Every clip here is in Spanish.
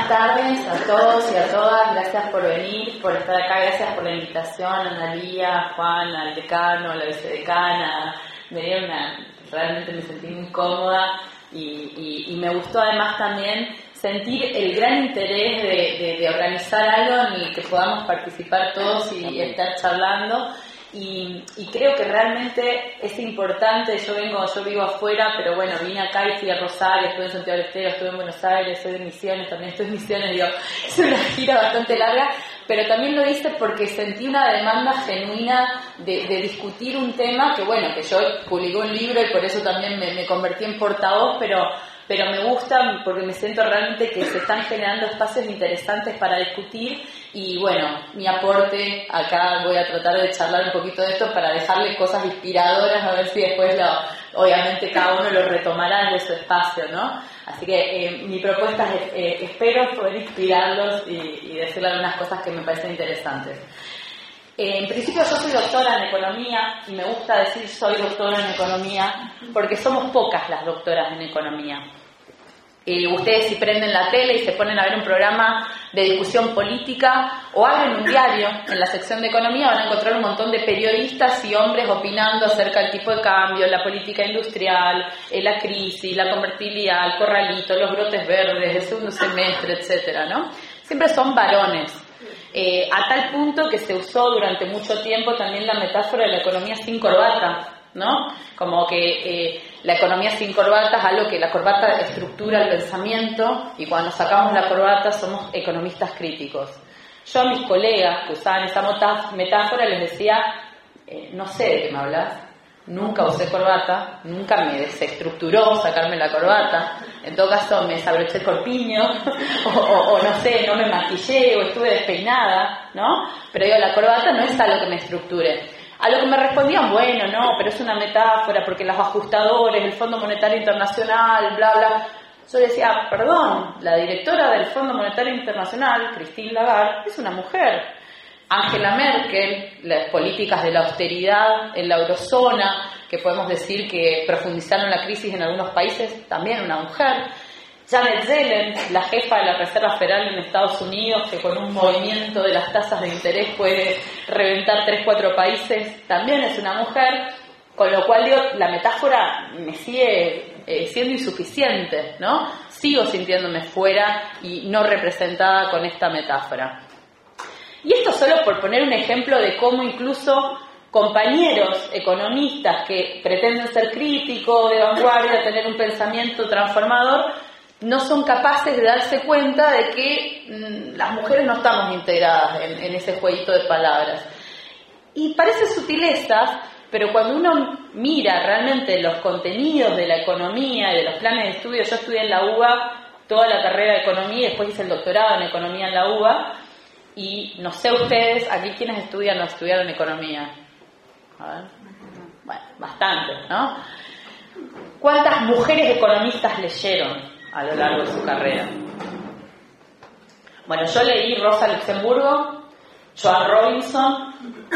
Buenas tardes a todos y a todas, gracias por venir, por estar acá, gracias por la invitación, a Analía, a Juan, al decano, a la vicedecana. Realmente me sentí muy cómoda y me gustó además también sentir el gran interés de organizar algo en el que podamos participar todos y estar charlando. Y creo que realmente es importante. Yo vivo afuera, pero bueno, vine acá y fui a Rosario, estuve en Santiago del Estero, estuve en Buenos Aires, soy de Misiones, también estoy en Misiones, es una gira bastante larga, pero también lo hice porque sentí una demanda genuina de discutir un tema que yo publiqué un libro y por eso también me convertí en portavoz, pero me gusta porque me siento realmente que se están generando espacios interesantes para discutir. Y bueno, mi aporte acá, voy a tratar de charlar un poquito de esto para dejarles cosas inspiradoras, a ver si después obviamente cada uno lo retomará desde su espacio, ¿no? Así que mi propuesta es, espero poder inspirarlos y decirles algunas cosas que me parecen interesantes. En principio yo soy doctora en economía y me gusta decir soy doctora en economía porque somos pocas las doctoras en economía. Ustedes si prenden la tele y se ponen a ver un programa de discusión política o abren un diario en la sección de economía, van a encontrar un montón de periodistas y hombres opinando acerca del tipo de cambio, la política industrial, la crisis, la convertibilidad, el corralito, los brotes verdes, el segundo semestre, etcétera, ¿no? Siempre son varones. A tal punto que se usó durante mucho tiempo también la metáfora de la economía sin corbata, ¿no? Como que la economía sin corbata es algo que la corbata estructura el pensamiento y cuando sacamos la corbata somos economistas críticos. Yo a mis colegas que usaban esa metáfora les decía, no sé de qué me hablas, nunca usé corbata, nunca me desestructuró sacarme la corbata, en todo caso me desabroché el corpiño o no sé, no me maquillé o estuve despeinada, ¿no? Pero digo, la corbata no es algo que me estructure. A lo que me respondían, bueno, no, pero es una metáfora porque los ajustadores, el Fondo Monetario Internacional, bla, bla. Yo decía, perdón, la directora del Fondo Monetario Internacional, Christine Lagarde, es una mujer. Angela Merkel, las políticas de la austeridad en la eurozona, que podemos decir que profundizaron la crisis en algunos países, también una mujer. Janet Yellen, la jefa de la Reserva Federal en Estados Unidos, que con un movimiento de las tasas de interés puede reventar 3-4 países, también es una mujer, con lo cual digo, la metáfora me sigue siendo insuficiente, ¿no? Sigo sintiéndome fuera y no representada con esta metáfora. Y esto solo por poner un ejemplo de cómo incluso compañeros economistas que pretenden ser críticos, de vanguardia, tener un pensamiento transformador, no son capaces de darse cuenta de que las mujeres no estamos integradas en ese jueguito de palabras. Y parece sutileza, pero cuando uno mira realmente los contenidos de la economía y de los planes de estudio, yo estudié en la UBA toda la carrera de economía y después hice el doctorado en economía en la UBA, y no sé ustedes, aquí quienes estudian o estudiaron economía. A ver. Bueno, bastantes, ¿no? ¿Cuántas mujeres economistas leyeron a lo largo de su carrera? Bueno, yo leí Rosa Luxemburgo, Joan Robinson,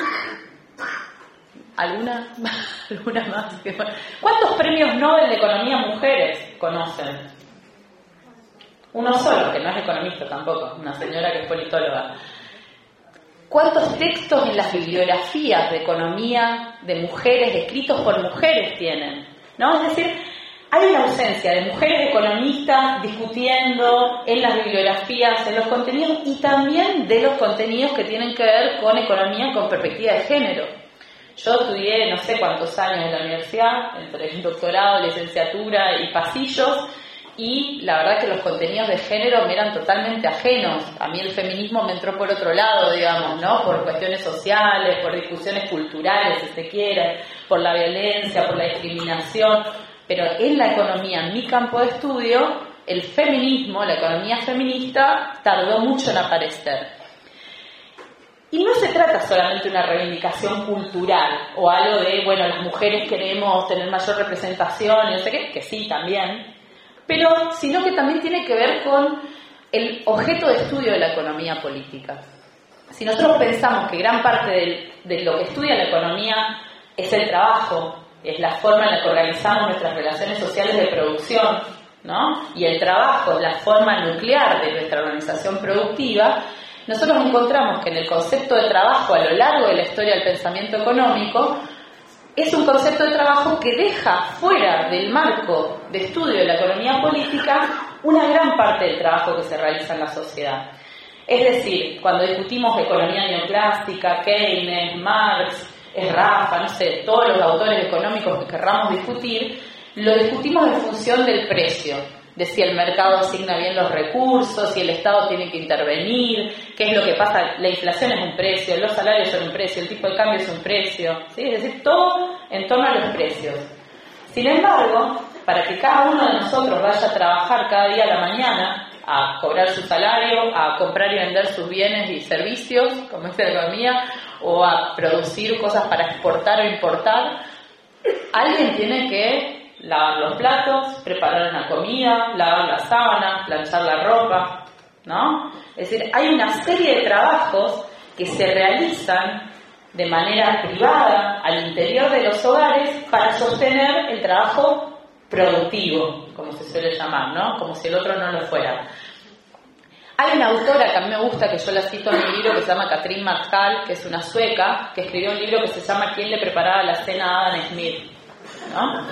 ¿alguna más? ¿Cuántos premios Nobel de Economía mujeres conocen? Uno solo, que no es economista tampoco, una señora que es politóloga. ¿Cuántos textos en las bibliografías de economía de mujeres, escritos por mujeres, tienen? ¿No? Es decir, hay una ausencia de mujeres economistas discutiendo en las bibliografías, en los contenidos y también de los contenidos que tienen que ver con economía con perspectiva de género. Yo estudié no sé cuántos años en la universidad, entre doctorado, licenciatura y pasillos, y la verdad que los contenidos de género me eran totalmente ajenos. A mí el feminismo me entró por otro lado, digamos, ¿no? Por cuestiones sociales, por discusiones culturales, si se quiere, por la violencia, por la discriminación. Pero en la economía, en mi campo de estudio, el feminismo, la economía feminista, tardó mucho en aparecer. Y no se trata solamente de una reivindicación cultural o algo de, bueno, las mujeres queremos tener mayor representación y no sé qué, que sí, también, pero sino que también tiene que ver con el objeto de estudio de la economía política. Si nosotros pensamos que gran parte de lo que estudia la economía es el trabajo, es la forma en la que organizamos nuestras relaciones sociales de producción, ¿no? Y el trabajo, la forma nuclear de nuestra organización productiva, nosotros encontramos que en el concepto de trabajo a lo largo de la historia del pensamiento económico es un concepto de trabajo que deja fuera del marco de estudio de la economía política una gran parte del trabajo que se realiza en la sociedad. Es decir, cuando discutimos economía neoclásica, Keynes, Marx, Rafa, no sé, todos los autores económicos que querramos discutir, lo discutimos en función del precio, de si el mercado asigna bien los recursos, si el Estado tiene que intervenir, qué es lo que pasa, la inflación es un precio, los salarios son un precio, el tipo de cambio es un precio, ¿sí? Es decir, todo en torno a los precios. Sin embargo, para que cada uno de nosotros vaya a trabajar cada día a la mañana, a cobrar su salario, a comprar y vender sus bienes y servicios, como es la economía, o a producir cosas para exportar o importar, alguien tiene que lavar los platos, preparar una comida, lavar las sábanas, planchar la ropa, ¿no? Es decir, hay una serie de trabajos que se realizan de manera privada al interior de los hogares para sostener el trabajo productivo, como se suele llamar, ¿no? Como si el otro no lo fuera. Hay una autora que a mí me gusta, que yo la cito en mi libro, que se llama Katrin Marshall, que es una sueca, que escribió un libro que se llama ¿Quién le preparaba la cena a Adam Smith? ¿No?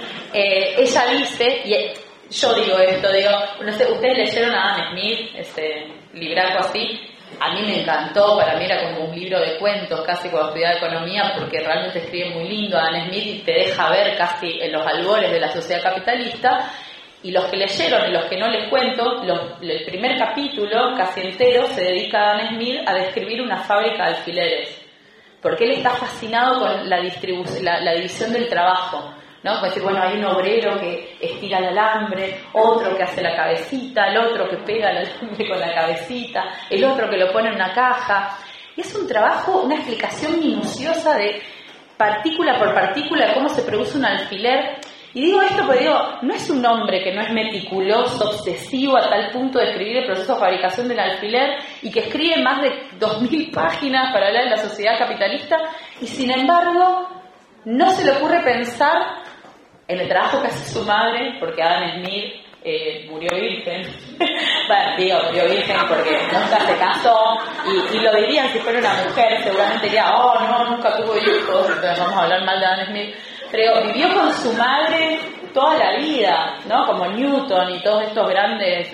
Ella dice, y yo digo esto, no sé, ustedes leyeron a Adam Smith, ese libraco así. A mí me encantó, para mí era como un libro de cuentos casi cuando estudiaba economía, porque realmente escribe muy lindo Adam Smith y te deja ver casi en los albores de la sociedad capitalista. Y los que leyeron y los que no les cuento, el primer capítulo casi entero se dedica a Adam Smith a describir una fábrica de alfileres, porque él está fascinado con la división del trabajo, ¿no? Como decir, bueno, hay un obrero que estira el alambre, otro que hace la cabecita, el otro que pega el alambre con la cabecita, el otro que lo pone en una caja. Y es un trabajo, una explicación minuciosa de partícula por partícula de cómo se produce un alfiler. Y digo esto porque no es un hombre que no es meticuloso, obsesivo a tal punto de escribir el proceso de fabricación del alfiler y que escribe más de 2000 páginas para hablar de la sociedad capitalista, y sin embargo no se le ocurre pensar en el trabajo que hace su madre, porque Adam Smith murió virgen. Bueno, murió virgen porque nunca se casó, y lo dirían si fuera una mujer, seguramente diría, oh no, nunca tuvo hijos, entonces vamos a hablar mal de Adam Smith. Pero vivió con su madre toda la vida, ¿no? Como Newton y todos estos grandes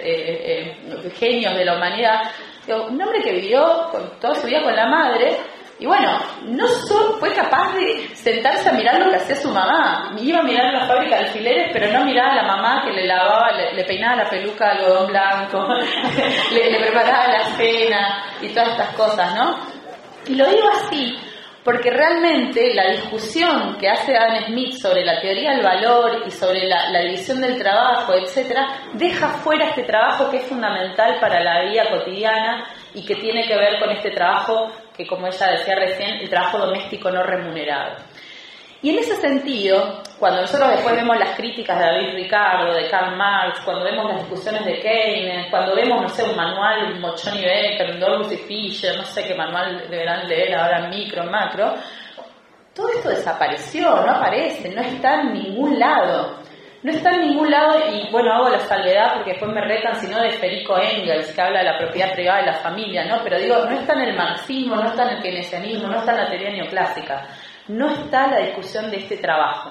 genios de la humanidad. Un hombre que vivió toda su vida con la madre, y bueno, no fue capaz de sentarse a mirar lo que hacía su mamá. Iba a mirar la fábrica de alfileres, pero no miraba a la mamá que le lavaba, le peinaba la peluca de algodón blanco, le preparaba la cena y todas estas cosas, ¿no? Y lo digo así porque realmente la discusión que hace Adam Smith sobre la teoría del valor y sobre la división del trabajo, etcétera, deja fuera este trabajo que es fundamental para la vida cotidiana y que tiene que ver con este trabajo que, como ella decía recién, el trabajo doméstico no remunerado. Y en ese sentido, cuando nosotros después vemos las críticas de David Ricardo, de Karl Marx, cuando vemos las discusiones de Keynes, cuando vemos, no sé, un manual, un Mochoni Becker, un Dolgus y Fischer, no sé qué manual deberán leer ahora en micro, en macro, todo esto desapareció, no aparece, no está en ningún lado. No está en ningún lado, y bueno, hago la salvedad porque después me retan, sino de Federico Engels, que habla de la propiedad privada de la familia, ¿no? Pero digo, no está en el marxismo, no está en el keynesianismo, no está en la teoría neoclásica. No está la discusión de este trabajo.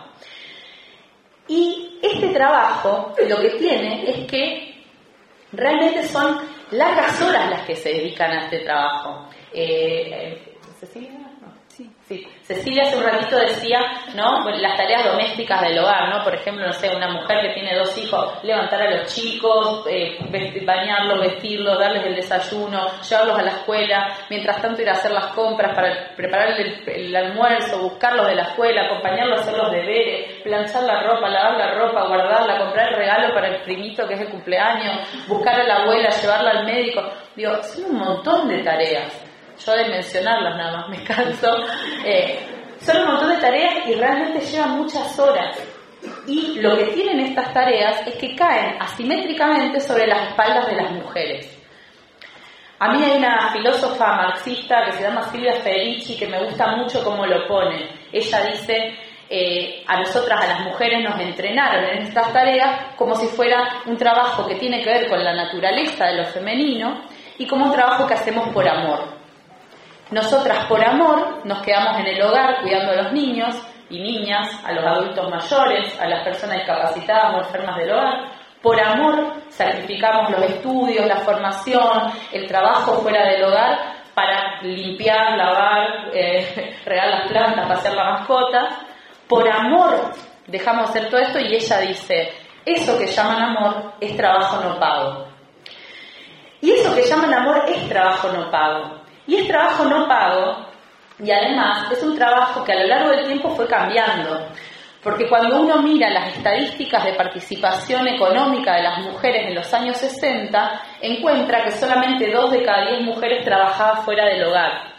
Y este trabajo lo que tiene es que realmente son largas horas las que se dedican a este trabajo. ¿Cecilia? No. Sí. Cecilia hace un ratito decía, ¿no? Las tareas domésticas del hogar, ¿no? Por ejemplo, no sé, una mujer que tiene 2 hijos, levantar a los chicos, bañarlos, vestirlos, darles el desayuno, llevarlos a la escuela, mientras tanto ir a hacer las compras para preparar el almuerzo, buscarlos de la escuela, acompañarlos a hacer los deberes, planchar la ropa, lavar la ropa, guardarla, comprar el regalo para el primito que es el cumpleaños, buscar a la abuela, llevarla al médico. Digo, son un montón de tareas. Yo de mencionarlas nada más me canso. Son un montón de tareas y realmente llevan muchas horas. Y lo que tienen estas tareas es que caen asimétricamente sobre las espaldas de las mujeres. A mí hay una filósofa marxista que se llama Silvia Federici que me gusta mucho cómo lo pone. Ella dice, a nosotras, a las mujeres, nos entrenaron en estas tareas como si fuera un trabajo que tiene que ver con la naturaleza de lo femenino y como un trabajo que hacemos por amor. Nosotras por amor nos quedamos en el hogar cuidando a los niños y niñas, a los adultos mayores, a las personas discapacitadas o enfermas del hogar. Por amor sacrificamos los estudios, la formación, el trabajo fuera del hogar para limpiar, lavar, regar las plantas, pasear la mascota. Por amor dejamos de hacer todo esto y ella dice, eso que llaman amor es trabajo no pago. Y eso que llaman amor es trabajo no pago. Y es trabajo no pago y además es un trabajo que a lo largo del tiempo fue cambiando. Porque cuando uno mira las estadísticas de participación económica de las mujeres en los años 60, encuentra que solamente 2 de cada 10 mujeres trabajaba fuera del hogar.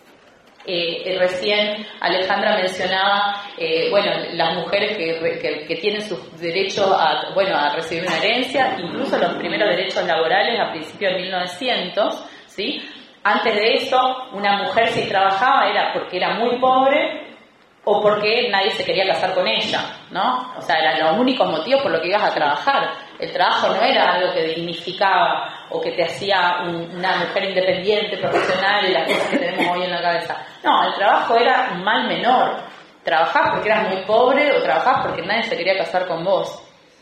Recién Alejandra mencionaba las mujeres que tienen sus derechos a recibir una herencia, incluso los primeros derechos laborales a principios de 1900, ¿sí? Antes de eso, una mujer si trabajaba era porque era muy pobre o porque nadie se quería casar con ella, ¿no? O sea, eran los únicos motivos por los que ibas a trabajar. El trabajo no era algo que dignificaba o que te hacía una mujer independiente, profesional y las cosas que tenemos hoy en la cabeza. No, el trabajo era un mal menor. Trabajás porque eras muy pobre o trabajás porque nadie se quería casar con vos.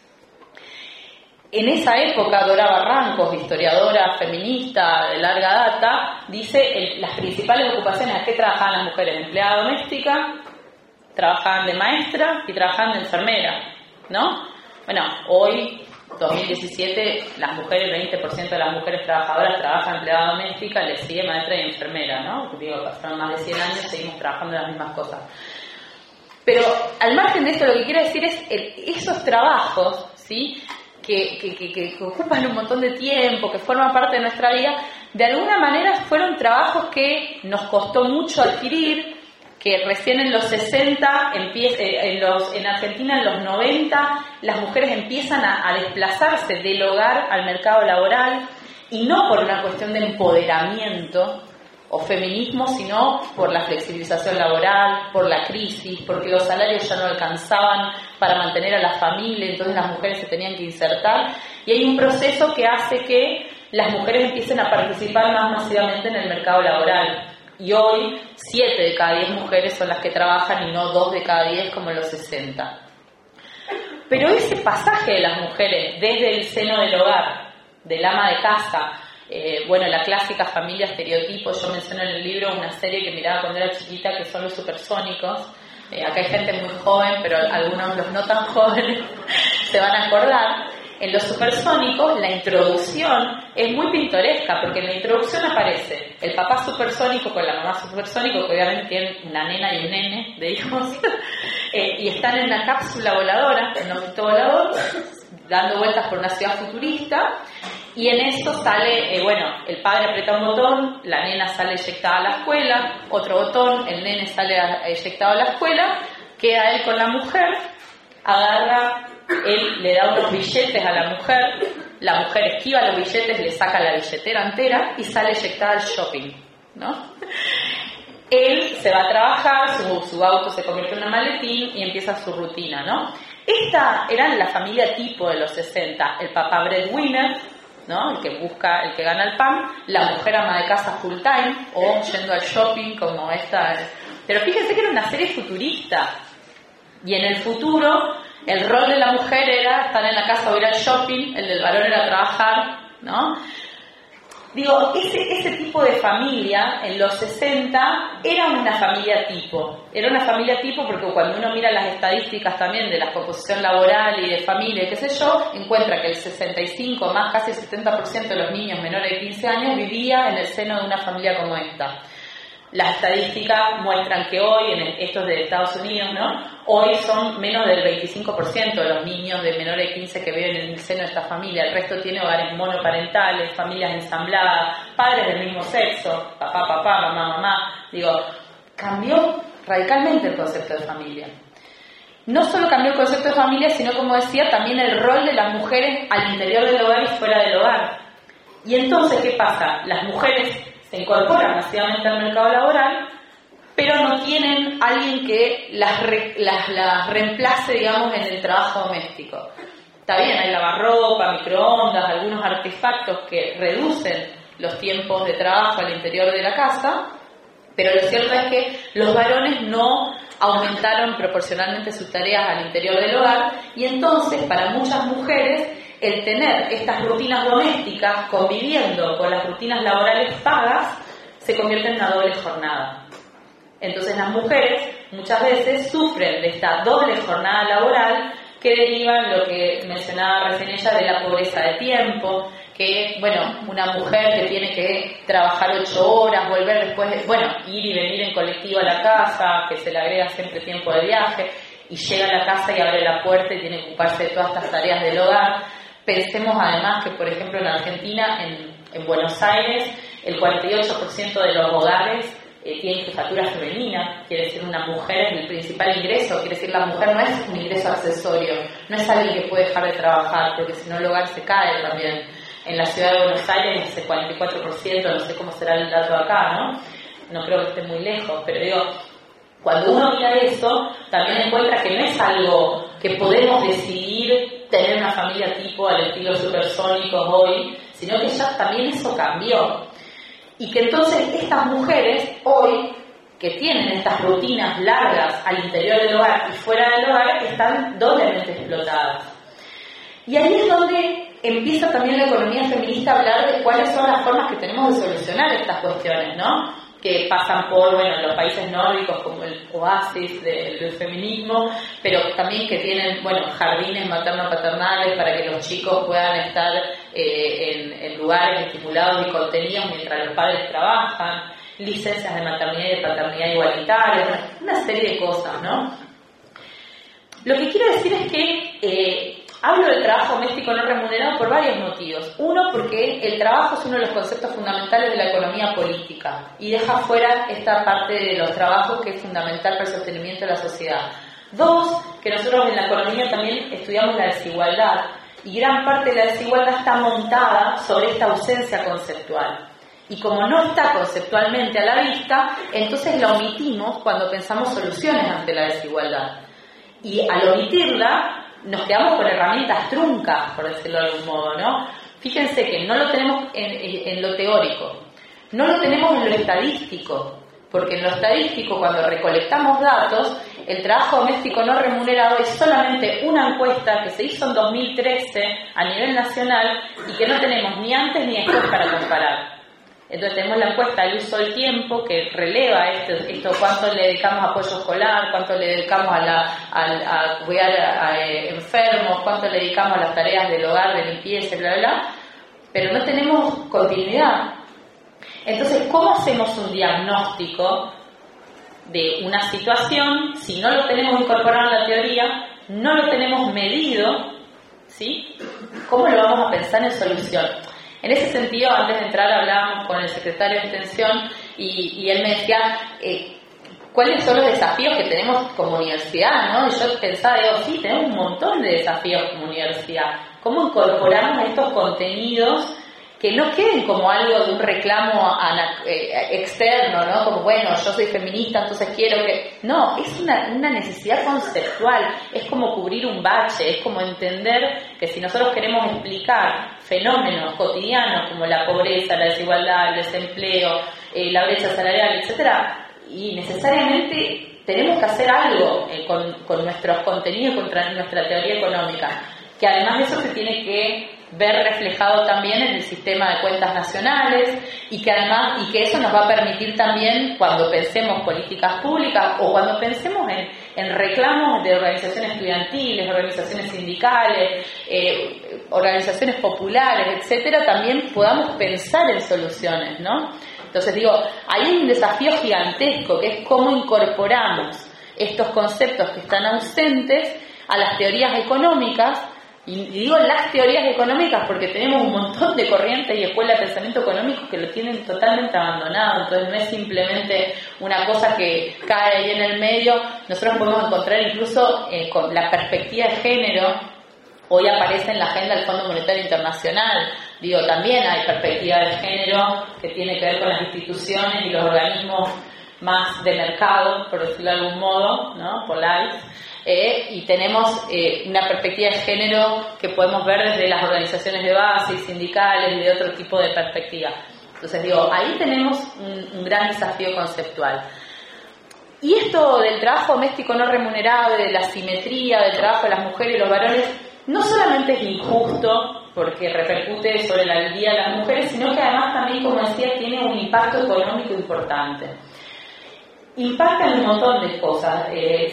En esa época, Dora Barrancos, historiadora feminista de larga data, dice las principales ocupaciones a que trabajaban las mujeres: empleada doméstica, trabajaban de maestra y trabajaban de enfermera, ¿no? Bueno, hoy, 2017, las mujeres, 20% de las mujeres trabajadoras trabajan empleada doméstica, le sigue maestra y enfermera, ¿no? Digo, pasaron más de 100 años, seguimos trabajando en las mismas cosas. Pero al margen de esto, lo que quiero decir es esos trabajos, ¿sí?, que ocupan un montón de tiempo, que forman parte de nuestra vida, de alguna manera fueron trabajos que nos costó mucho adquirir, que recién en los 60, en Argentina en los 90, las mujeres empiezan a desplazarse del hogar al mercado laboral, y no por una cuestión de empoderamiento o feminismo, sino por la flexibilización laboral, por la crisis, porque los salarios ya no alcanzaban para mantener a la familia, entonces las mujeres se tenían que insertar, y hay un proceso que hace que las mujeres empiecen a participar más masivamente en el mercado laboral. Y hoy 7 de cada 10 mujeres son las que trabajan y no 2 de cada 10 como en los 60. Pero ese pasaje de las mujeres desde el seno del hogar, del ama de casa, la clásica familia estereotipo, yo menciono en el libro una serie que miraba cuando era chiquita que son Los Supersónicos. Acá hay gente muy joven, pero algunos los no tan jóvenes se van a acordar. En Los Supersónicos la introducción es muy pintoresca, porque en la introducción aparece el papá supersónico con la mamá supersónico, que obviamente tienen una nena y un nene de hijos, y están en una cápsula voladora, en un objeto volador, dando vueltas por una ciudad futurista, y en eso sale, el padre aprieta un botón, la nena sale eyectada a la escuela, otro botón, el nene sale eyectado a la escuela, queda él con la mujer, agarra, él le da unos billetes a la mujer esquiva los billetes, le saca la billetera entera y sale eyectada al shopping, ¿no? Él se va a trabajar, su auto se convierte en un maletín y empieza su rutina, ¿no? Esta era la familia tipo de los 60, el papá breadwinner, ¿no?, el que gana el pan, la mujer ama de casa full time o yendo al shopping como esta. Pero fíjense que era una serie futurista, y en el futuro el rol de la mujer era estar en la casa o ir al shopping, el del varón era trabajar, ¿no? Digo, ese tipo de familia en los 60 era una familia tipo. Era una familia tipo porque cuando uno mira las estadísticas también de la composición laboral y de familia, qué sé yo, encuentra que el 65, más casi el 70% de los niños menores de 15 años vivía en el seno de una familia como esta. Las estadísticas muestran que hoy, estos de Estados Unidos, ¿no?, hoy son menos del 25% de los niños de menores de 15 que viven en el seno de esta familia. El resto tiene hogares monoparentales, familias ensambladas, padres del mismo sexo, papá, mamá, mamá. Digo, cambió radicalmente el concepto de familia. No solo cambió el concepto de familia, sino, como decía, también el rol de las mujeres al interior del hogar y fuera del hogar. Y entonces, ¿qué pasa? Las mujeres se incorporan masivamente al mercado laboral, pero no tienen alguien que las reemplace, digamos, en el trabajo doméstico. Está bien, hay lavarropa, microondas, algunos artefactos que reducen los tiempos de trabajo al interior de la casa, pero lo cierto es que los varones no aumentaron proporcionalmente sus tareas al interior del hogar, y entonces para muchas mujeres el tener estas rutinas domésticas conviviendo con las rutinas laborales pagas se convierte en una doble jornada. Entonces las mujeres muchas veces sufren de esta doble jornada laboral que deriva en lo que mencionaba recién ella de la pobreza de tiempo, que, bueno, una mujer que tiene que trabajar 8 horas, volver después, ir y venir en colectivo a la casa, que se le agrega siempre tiempo de viaje, y llega a la casa y abre la puerta y tiene que ocuparse de todas estas tareas del hogar. Pensemos además que, por ejemplo, en Argentina, en Buenos Aires, el 48% de los hogares tienen jefatura femenina, quiere decir una mujer es el principal ingreso, quiere decir la mujer no es un ingreso accesorio, no es alguien que puede dejar de trabajar, porque si no el hogar se cae también. En la ciudad de Buenos Aires es el 44%, no sé cómo será el dato acá, ¿no? No creo que esté muy lejos, pero digo, cuando uno mira eso, también encuentra que no es algo que podemos decidir tener una familia tipo al estilo supersónicos hoy, sino que ya también eso cambió. Y que entonces estas mujeres hoy, que tienen estas rutinas largas al interior del hogar y fuera del hogar, están doblemente explotadas. Y ahí es donde empieza también la economía feminista a hablar de cuáles son las formas que tenemos de solucionar estas cuestiones, ¿no? Que pasan por, los países nórdicos como el oasis del feminismo, pero también que tienen, jardines materno-paternales para que los chicos puedan estar en lugares estimulados y contenidos mientras los padres trabajan, licencias de maternidad y de paternidad igualitarias, una serie de cosas, ¿no? Lo que quiero decir es que hablo del trabajo doméstico no remunerado por varios motivos. Uno, porque el trabajo es uno de los conceptos fundamentales de la economía política y deja fuera esta parte de los trabajos que es fundamental para el sostenimiento de la sociedad. Dos, que nosotros en la economía también estudiamos la desigualdad y gran parte de la desigualdad está montada sobre esta ausencia conceptual. Y como no está conceptualmente a la vista, entonces la omitimos cuando pensamos soluciones ante la desigualdad. Y al omitirla, nos quedamos con herramientas truncas, por decirlo de algún modo, ¿no? Fíjense que no lo tenemos en lo teórico, no lo tenemos en lo estadístico, porque en lo estadístico, cuando recolectamos datos, el trabajo doméstico no remunerado es solamente una encuesta que se hizo en 2013 a nivel nacional y que no tenemos ni antes ni después para comparar. Entonces tenemos la encuesta del uso del tiempo que releva esto, cuánto le dedicamos a apoyo escolar, cuánto le dedicamos a cuidar a enfermos, cuánto le dedicamos a las tareas del hogar, de limpieza, bla, bla, bla, pero no tenemos continuidad. Entonces, ¿cómo hacemos un diagnóstico de una situación si no lo tenemos incorporado en la teoría, no lo tenemos medido, ¿sí? ¿Cómo lo vamos a pensar en solución? En ese sentido, antes de entrar hablábamos con el secretario de Extensión y él me decía cuáles son los desafíos que tenemos como universidad, ¿no? Y yo pensaba, sí, tenemos un montón de desafíos como universidad. ¿Cómo incorporamos estos contenidos que no queden como algo de un reclamo externo, ¿no? Como, yo soy feminista, entonces quiero que... No, es una necesidad conceptual, es como cubrir un bache, es como entender que si nosotros queremos explicar fenómenos cotidianos como la pobreza, la desigualdad, el desempleo, la brecha salarial, etcétera, y necesariamente tenemos que hacer algo con nuestros contenidos, con nuestra teoría económica, que además de eso se tiene que ver reflejado también en el sistema de cuentas nacionales y que eso nos va a permitir también cuando pensemos políticas públicas o cuando pensemos en reclamos de organizaciones estudiantiles, organizaciones sindicales, organizaciones populares, etcétera, también podamos pensar en soluciones, ¿no? Entonces hay un desafío gigantesco que es cómo incorporamos estos conceptos que están ausentes a las teorías económicas. Y digo las teorías económicas porque tenemos un montón de corrientes y escuelas de pensamiento económico que lo tienen totalmente abandonado. Entonces no es simplemente una cosa que cae ahí en el medio. Nosotros podemos encontrar incluso con la perspectiva de género. Hoy aparece en la agenda del Fondo Monetario Internacional. También hay perspectiva de género que tiene que ver con las instituciones y los organismos más de mercado, por decirlo de algún modo, ¿no? Polite, y tenemos una perspectiva de género que podemos ver desde las organizaciones de base y sindicales y de otro tipo de perspectiva. Entonces digo, ahí tenemos un gran desafío conceptual. Y esto del trabajo doméstico no remunerado, de la asimetría del trabajo de las mujeres y los varones, no solamente es injusto porque repercute sobre la vida de las mujeres, sino que además también, como decía, tiene un impacto económico importante. Impacta en un montón de cosas.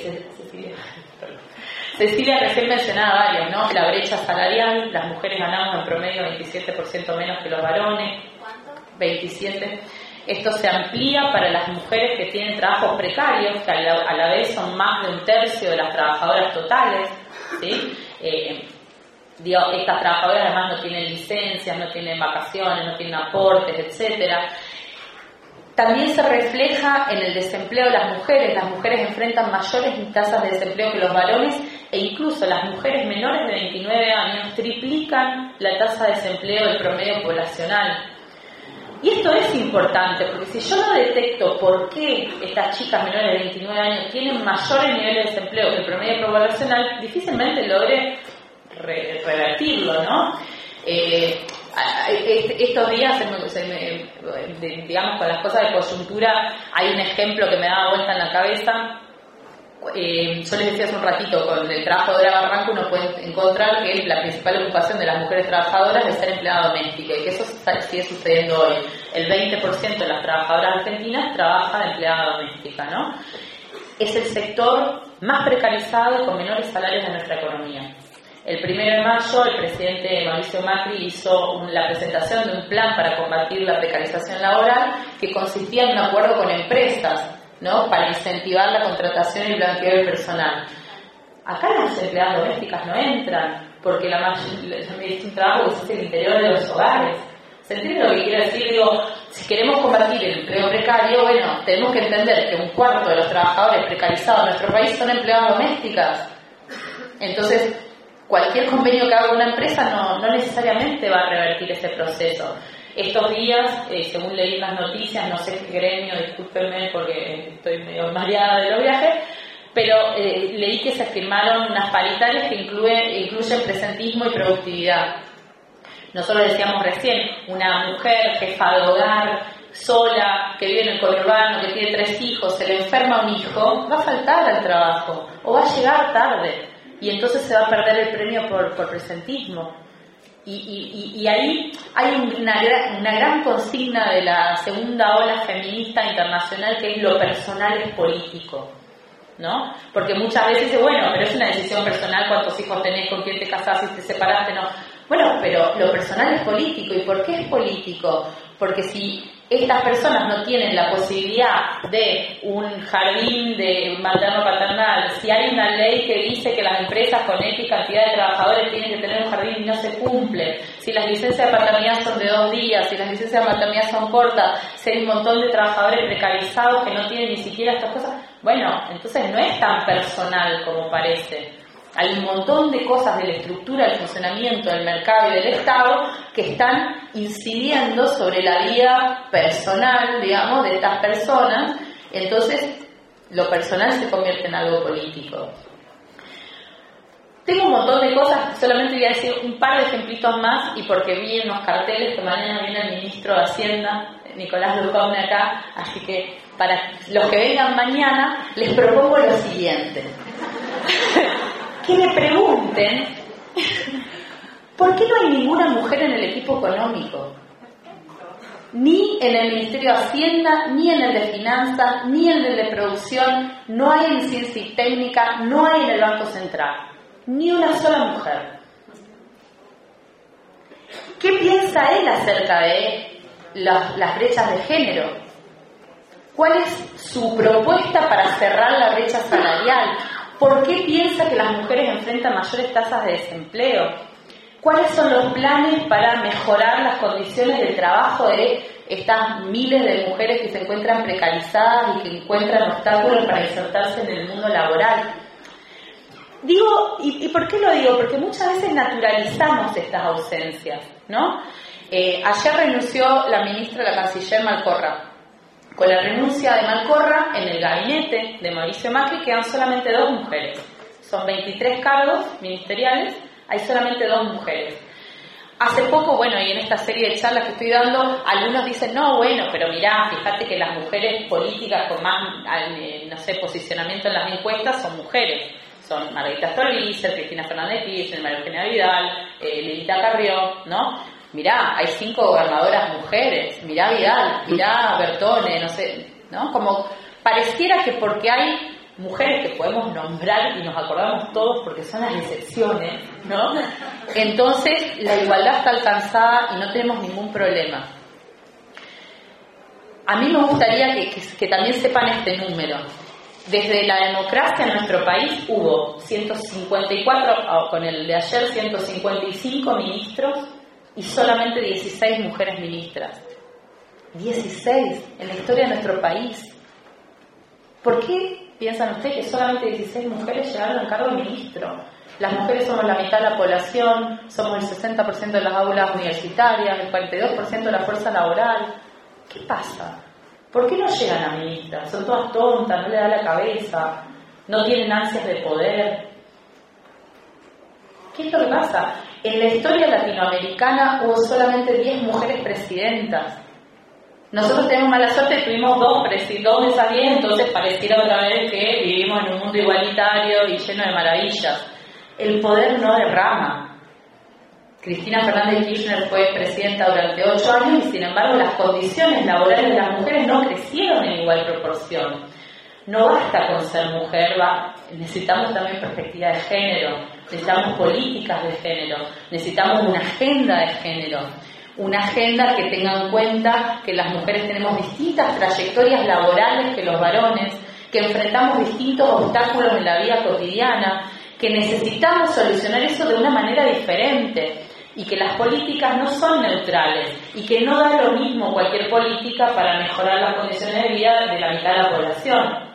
Cecilia recién mencionaba varias, ¿no? La brecha salarial, las mujeres ganamos en promedio 27% menos que los varones. ¿Cuánto? 27%. Esto se amplía para las mujeres que tienen trabajos precarios, que a la vez son más de un tercio de las trabajadoras totales, ¿sí? Estas trabajadoras además no tienen licencias, no tienen vacaciones, no tienen aportes, etcétera. También se refleja en el desempleo de las mujeres. Las mujeres enfrentan mayores tasas de desempleo que los varones, e incluso las mujeres menores de 29 años triplican la tasa de desempleo del promedio poblacional. Y esto es importante, porque si yo no detecto por qué estas chicas menores de 29 años tienen mayores niveles de desempleo que el promedio poblacional, difícilmente logre revertirlo, ¿no? Estos días, digamos, con las cosas de coyuntura, hay un ejemplo que me daba vuelta en la cabeza. Yo les decía hace un ratito, con el trabajo de Dora Barranco uno puede encontrar que la principal ocupación de las mujeres trabajadoras es ser empleada doméstica, y que eso sigue sucediendo hoy. El 20% de las trabajadoras argentinas trabaja de empleada doméstica, ¿no? Es el sector más precarizado y con menores salarios de nuestra economía. El 1 de mayo el presidente Mauricio Macri hizo la presentación de un plan para combatir la precarización laboral que consistía en un acuerdo con empresas, ¿no? Para incentivar la contratación y el blanqueo del personal. Acá las empleadas domésticas no entran, porque es un trabajo que se hace en el interior de los hogares. ¿Se entiende lo que quiero decir? Digo, si queremos combatir el empleo precario, bueno, tenemos que entender que 1/4 de los trabajadores precarizados en nuestro país son empleadas domésticas. Entonces, cualquier convenio que haga una empresa no necesariamente va a revertir ese proceso. Estos días, según leí las noticias, no sé qué gremio, discúlpenme porque estoy medio mareada de los viajes, pero leí que se firmaron unas paritarias que incluyen presentismo y productividad. Nosotros decíamos recién, una mujer jefa de hogar, sola, que vive en el conurbano, que tiene 3 hijos, se le enferma un hijo, va a faltar al trabajo o va a llegar tarde, y entonces se va a perder el premio por presentismo. Y ahí hay una gran consigna de la segunda ola feminista internacional, que es lo personal es político, ¿no? Porque muchas veces dice, bueno, pero es una decisión personal, cuántos hijos tenés, con quién te casás, si te separaste, no. Bueno, pero lo personal es político. ¿Y por qué es político? Porque si estas personas no tienen la posibilidad de un jardín de materno-paternal, si hay una ley que dice que las empresas con X cantidad de trabajadores tienen que tener un jardín y no se cumple, si las licencias de paternidad son de 2 días, si las licencias de maternidad son cortas, si hay un montón de trabajadores precarizados que no tienen ni siquiera estas cosas, bueno, entonces no es tan personal como parece. Hay un montón de cosas de la estructura, del funcionamiento del mercado y del Estado que están incidiendo sobre la vida personal, digamos, de estas personas. Entonces, lo personal se convierte en algo político. Tengo un montón de cosas, solamente voy a decir un par de ejemplitos más, y porque vi en unos carteles que mañana viene el ministro de Hacienda, Nicolás Duchovne, acá, así que para los que vengan mañana les propongo lo siguiente. Que me pregunten ¿por qué no hay ninguna mujer en el equipo económico? Ni en el Ministerio de Hacienda, ni en el de Finanzas, ni en el de Producción, no hay en Ciencia y Técnica, no hay en el Banco Central. Ni una sola mujer. ¿Qué piensa él acerca de las brechas de género? ¿Cuál es su propuesta para cerrar la brecha salarial? ¿Por qué piensa que las mujeres enfrentan mayores tasas de desempleo? ¿Cuáles son los planes para mejorar las condiciones de trabajo de estas miles de mujeres que se encuentran precarizadas y que encuentran obstáculos para insertarse en el mundo laboral? Digo, ¿y por qué lo digo? Porque muchas veces naturalizamos estas ausencias, ¿no? Ayer renunció la ministra de la Canciller Malcorra. Con la renuncia de Malcorra, en el gabinete de Mauricio Macri quedan solamente 2 mujeres. Son 23 cargos ministeriales, hay solamente 2 mujeres. Hace poco, bueno, y en esta serie de charlas que estoy dando, algunos dicen, no, bueno, pero mirá, fíjate que las mujeres políticas con más, no sé, posicionamiento en las encuestas son mujeres. Son Margarita Stolbizer, Cristina Fernández de Kirchner, María Eugenia Vidal, Lilita Carrió, ¿no? Mirá, hay 5 gobernadoras mujeres, mirá Vidal, mirá Bertone, no sé, ¿no? Como pareciera que porque hay mujeres que podemos nombrar y nos acordamos todos porque son las excepciones, ¿no? Entonces la igualdad está alcanzada y no tenemos ningún problema. A mí me gustaría que también sepan este número. Desde la democracia en nuestro país hubo 154, con el de ayer 155 ministros y solamente 16 mujeres ministras. 16 en la historia de nuestro país. ¿Por qué piensan ustedes que solamente 16 mujeres llegaron al cargo de ministro? Las mujeres somos la mitad de la población, somos el 60% de las aulas universitarias, el 42% de la fuerza laboral. ¿Qué pasa? ¿Por qué no llegan a ministras? Son todas tontas, no le da la cabeza, no tienen ansias de poder. ¿Qué es lo que pasa? En la historia latinoamericana hubo solamente 10 mujeres presidentas. Nosotros tenemos mala suerte, tuvimos 2 de esas 10, entonces pareciera otra vez que vivimos en un mundo igualitario y lleno de maravillas. El poder no derrama. Cristina Fernández de Kirchner fue presidenta durante 8 años y sin embargo las condiciones laborales de las mujeres no crecieron en igual proporción. No basta con ser mujer, necesitamos también perspectiva de género, necesitamos políticas de género, necesitamos una agenda de género. Una agenda que tenga en cuenta que las mujeres tenemos distintas trayectorias laborales que los varones, que enfrentamos distintos obstáculos en la vida cotidiana, que necesitamos solucionar eso de una manera diferente y que las políticas no son neutrales y que no da lo mismo cualquier política para mejorar las condiciones de vida de la mitad de la población.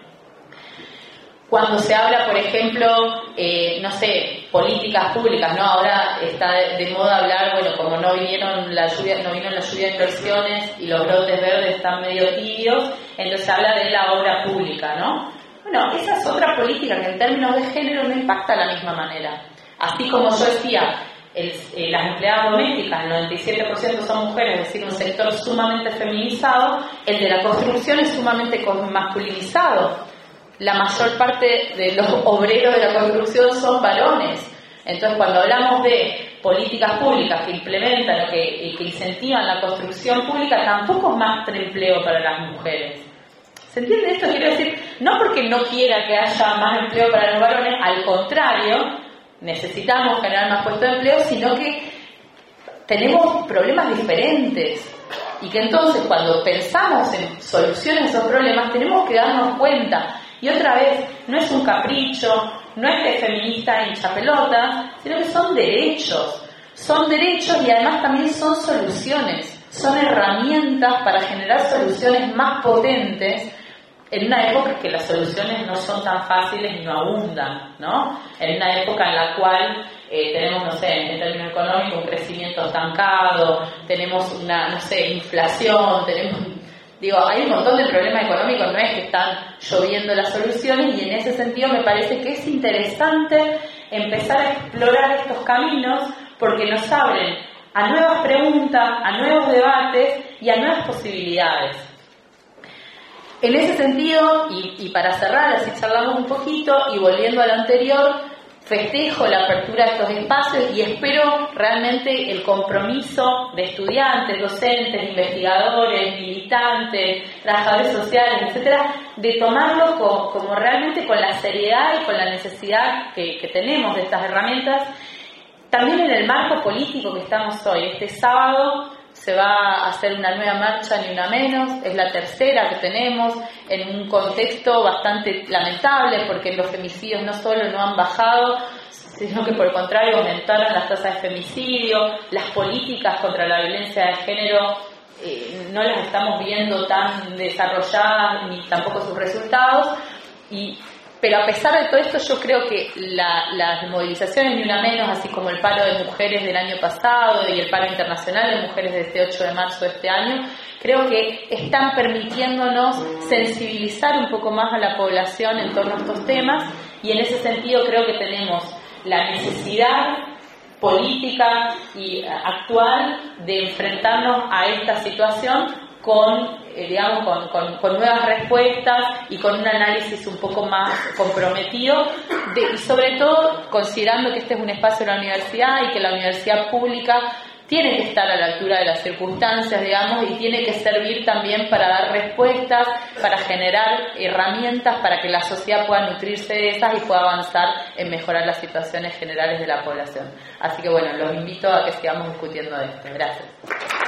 Cuando se habla, por ejemplo, no sé, políticas públicas, ¿no? Ahora está de moda hablar, bueno, como no vino la lluvia de inversiones y los brotes verdes están medio tibios, entonces se habla de la obra pública, ¿no? Bueno, esa es otra política que en términos de género no impacta de la misma manera. Así como yo decía, las empleadas domésticas, el 97% son mujeres, es decir, un sector sumamente feminizado, el de la construcción es sumamente masculinizado. La mayor parte de los obreros de la construcción son varones. Entonces, cuando hablamos de políticas públicas que implementan o que incentivan la construcción pública, tampoco es más empleo para las mujeres. ¿Se entiende esto? Quiero decir, no porque no quiera que haya más empleo para los varones, al contrario, necesitamos generar más puestos de empleo, sino que tenemos problemas diferentes. Y que entonces, cuando pensamos en soluciones a esos problemas, tenemos que darnos cuenta. Y otra vez, no es un capricho, no es de feminista hincha pelota, sino que son derechos. Son derechos y además también son soluciones. Son herramientas para generar soluciones más potentes en una época en que las soluciones no son tan fáciles y no abundan, ¿no? En una época en la cual tenemos, no sé, en términos económicos, un crecimiento estancado, tenemos una, no sé, inflación, hay un montón de problemas económicos, no es que están lloviendo las soluciones, y en ese sentido me parece que es interesante empezar a explorar estos caminos porque nos abren a nuevas preguntas, a nuevos debates y a nuevas posibilidades. En ese sentido, y para cerrar, así charlamos un poquito, y volviendo a lo anterior, festejo la apertura de estos espacios y espero realmente el compromiso de estudiantes, docentes, investigadores, militantes, trabajadores sociales, etcétera, de tomarlo como realmente con la seriedad y con la necesidad que tenemos de estas herramientas, también en el marco político que estamos hoy. Este sábado se va a hacer una nueva marcha, Ni Una Menos, es la tercera que tenemos, en un contexto bastante lamentable, porque los femicidios no solo no han bajado, sino que por el contrario aumentaron las tasas de femicidio, las políticas contra la violencia de género no las estamos viendo tan desarrolladas, ni tampoco sus resultados, pero a pesar de todo esto, yo creo que las movilizaciones Ni Una Menos, así como el paro de mujeres del año pasado y el paro internacional de mujeres de este 8 de marzo de este año, creo que están permitiéndonos sensibilizar un poco más a la población en torno a estos temas, y en ese sentido creo que tenemos la necesidad política y actual de enfrentarnos a esta situación con nuevas respuestas y con un análisis un poco más comprometido y sobre todo considerando que este es un espacio de la universidad y que la universidad pública tiene que estar a la altura de las circunstancias, y tiene que servir también para dar respuestas, para generar herramientas para que la sociedad pueda nutrirse de esas y pueda avanzar en mejorar las situaciones generales de la población. Así que bueno, los invito a que sigamos discutiendo de esto. Gracias.